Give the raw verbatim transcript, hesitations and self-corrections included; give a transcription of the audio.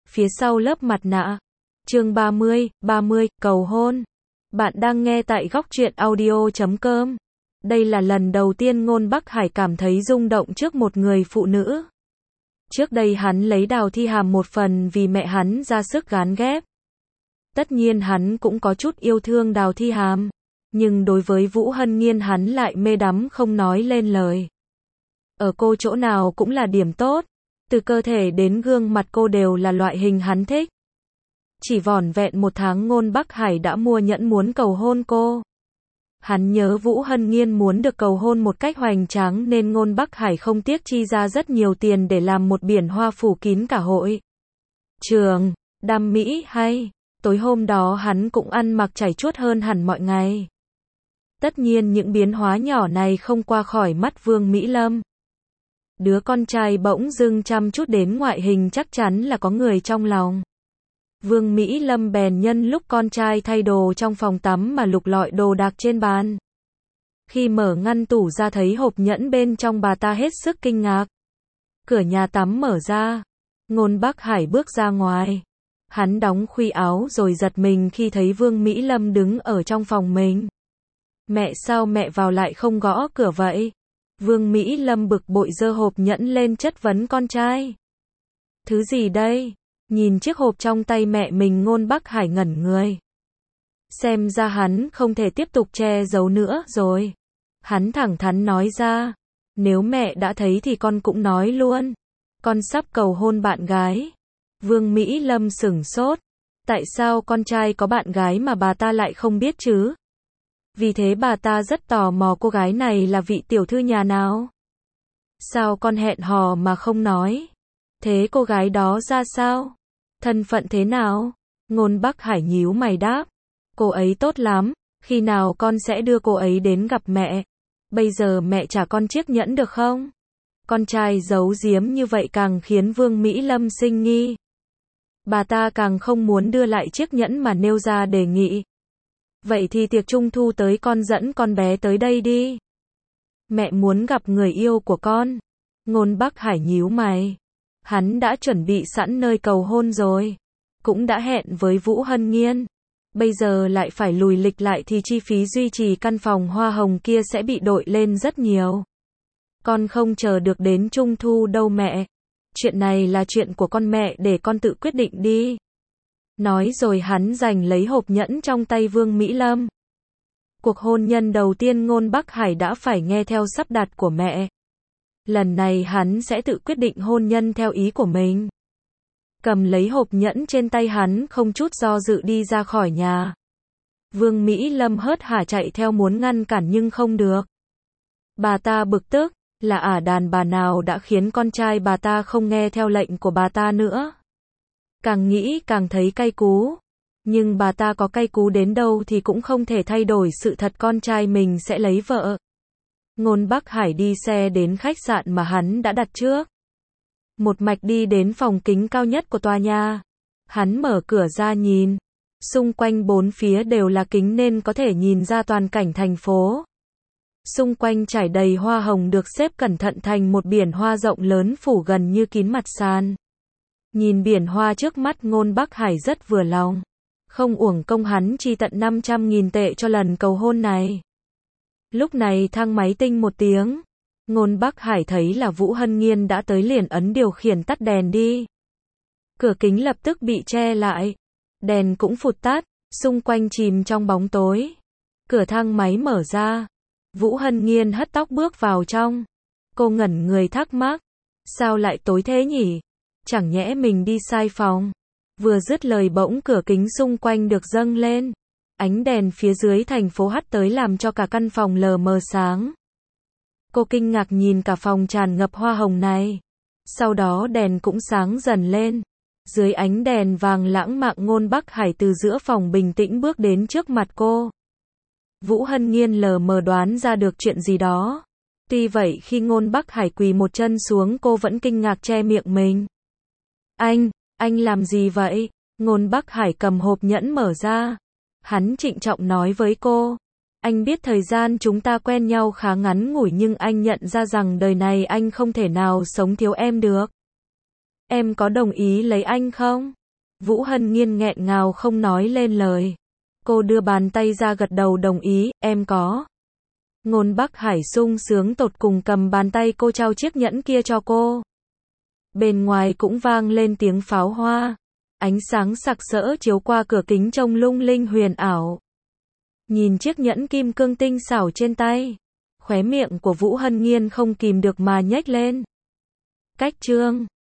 Phía sau lớp mặt nạ. Chương ba mươi, ba mươi, cầu hôn. Bạn đang nghe tại góc truyện audio chấm com. Đây là lần đầu tiên Ngôn Bắc Hải cảm thấy rung động trước một người phụ nữ. Trước đây hắn lấy Đào Thi Hàm một phần vì mẹ hắn ra sức gán ghép. Tất nhiên hắn cũng có chút yêu thương Đào Thi Hàm, nhưng đối với Vũ Hân Nghiên hắn lại mê đắm không nói lên lời. Ở cô chỗ nào cũng là điểm tốt, từ cơ thể đến gương mặt cô đều là loại hình hắn thích. Chỉ vỏn vẹn một tháng Ngôn Bắc Hải đã mua nhẫn muốn cầu hôn cô. Hắn nhớ Vũ Hân Nghiên muốn được cầu hôn một cách hoành tráng nên Ngôn Bắc Hải không tiếc chi ra rất nhiều tiền để làm một biển hoa phủ kín cả hội trường, đam mỹ hay. Tối hôm đó hắn cũng ăn mặc chảy chuốt hơn hẳn mọi ngày. Tất nhiên những biến hóa nhỏ này không qua khỏi mắt Vương Mỹ Lâm. Đứa con trai bỗng dưng chăm chút đến ngoại hình chắc chắn là có người trong lòng. Vương Mỹ Lâm bèn nhân lúc con trai thay đồ trong phòng tắm mà lục lọi đồ đạc trên bàn. Khi mở ngăn tủ ra thấy hộp nhẫn bên trong, bà ta hết sức kinh ngạc. Cửa nhà tắm mở ra. Ngôn Bắc Hải bước ra ngoài. Hắn đóng khuy áo rồi giật mình khi thấy Vương Mỹ Lâm đứng ở trong phòng mình. Mẹ, sao mẹ vào lại không gõ cửa vậy? Vương Mỹ Lâm bực bội giơ hộp nhẫn lên chất vấn con trai. Thứ gì đây? Nhìn chiếc hộp trong tay mẹ mình, Ngôn Bắc Hải ngẩn người. Xem ra hắn không thể tiếp tục che giấu nữa rồi. Hắn thẳng thắn nói ra. Nếu mẹ đã thấy thì con cũng nói luôn. Con sắp cầu hôn bạn gái. Vương Mỹ Lâm sửng sốt. Tại sao con trai có bạn gái mà bà ta lại không biết chứ? Vì thế bà ta rất tò mò cô gái này là vị tiểu thư nhà nào. Sao con hẹn hò mà không nói? Thế cô gái đó ra sao? Thân phận thế nào? Ngôn Bắc Hải nhíu mày đáp. Cô ấy tốt lắm, khi nào con sẽ đưa cô ấy đến gặp mẹ? Bây giờ mẹ trả con chiếc nhẫn được không? Con trai giấu giếm như vậy càng khiến Vương Mỹ Lâm sinh nghi. Bà ta càng không muốn đưa lại chiếc nhẫn mà nêu ra đề nghị. Vậy thì tiệc trung thu tới con dẫn con bé tới đây đi. Mẹ muốn gặp người yêu của con. Ngôn Bắc Hải nhíu mày. Hắn đã chuẩn bị sẵn nơi cầu hôn rồi. Cũng đã hẹn với Vũ Hân Nghiên. Bây giờ lại phải lùi lịch lại thì chi phí duy trì căn phòng hoa hồng kia sẽ bị đội lên rất nhiều. Con không chờ được đến trung thu đâu mẹ. Chuyện này là chuyện của con mẹ, để con tự quyết định đi. Nói rồi hắn giành lấy hộp nhẫn trong tay Vương Mỹ Lâm. Cuộc hôn nhân đầu tiên Ngôn Bắc Hải đã phải nghe theo sắp đặt của mẹ. Lần này hắn sẽ tự quyết định hôn nhân theo ý của mình. Cầm lấy hộp nhẫn trên tay, hắn không chút do dự đi ra khỏi nhà. Vương Mỹ Lâm hớt hả chạy theo muốn ngăn cản nhưng không được. Bà ta bực tức, là ả đàn bà nào đã khiến con trai bà ta không nghe theo lệnh của bà ta nữa. Càng nghĩ càng thấy cay cú. Nhưng bà ta có cay cú đến đâu thì cũng không thể thay đổi sự thật con trai mình sẽ lấy vợ. Ngôn Bắc Hải đi xe đến khách sạn mà hắn đã đặt trước. Một mạch đi đến phòng kính cao nhất của tòa nhà. Hắn mở cửa ra nhìn. Xung quanh bốn phía đều là kính nên có thể nhìn ra toàn cảnh thành phố. Xung quanh trải đầy hoa hồng được xếp cẩn thận thành một biển hoa rộng lớn phủ gần như kín mặt sàn. Nhìn biển hoa trước mắt, Ngôn Bắc Hải rất vừa lòng. Không uổng công hắn chi tận năm trăm nghìn tệ cho lần cầu hôn này. Lúc này thang máy tinh một tiếng. Ngôn Bắc Hải thấy là Vũ Hân Nghiên đã tới, liền ấn điều khiển tắt đèn đi. Cửa kính lập tức bị che lại. Đèn cũng phụt tắt, xung quanh chìm trong bóng tối. Cửa thang máy mở ra. Vũ Hân Nghiên hất tóc bước vào trong. Cô ngẩn người thắc mắc. Sao lại tối thế nhỉ? Chẳng nhẽ mình đi sai phòng? Vừa dứt lời bỗng cửa kính xung quanh được dâng lên. Ánh đèn phía dưới thành phố hắt tới làm cho cả căn phòng lờ mờ sáng. Cô kinh ngạc nhìn cả phòng tràn ngập hoa hồng này. Sau đó đèn cũng sáng dần lên. Dưới ánh đèn vàng lãng mạn, Ngôn Bắc Hải từ giữa phòng bình tĩnh bước đến trước mặt cô. Vũ Hân Nghiên lờ mờ đoán ra được chuyện gì đó. Tuy vậy khi Ngôn Bắc Hải quỳ một chân xuống, cô vẫn kinh ngạc che miệng mình. Anh, anh làm gì vậy? Ngôn Bắc Hải cầm hộp nhẫn mở ra. Hắn trịnh trọng nói với cô. Anh biết thời gian chúng ta quen nhau khá ngắn ngủi nhưng anh nhận ra rằng đời này anh không thể nào sống thiếu em được. Em có đồng ý lấy anh không? Vũ Hân Nhiên nghẹn ngào không nói lên lời. Cô đưa bàn tay ra gật đầu đồng ý, em có. Ngôn Bắc Hải sung sướng tột cùng cầm bàn tay cô trao chiếc nhẫn kia cho cô. Bên ngoài cũng vang lên tiếng pháo hoa. Ánh sáng sặc sỡ chiếu qua cửa kính trông lung linh huyền ảo. Nhìn chiếc nhẫn kim cương tinh xảo trên tay, khóe miệng của Vũ Hân Nhiên không kìm được mà nhếch lên. Cách chương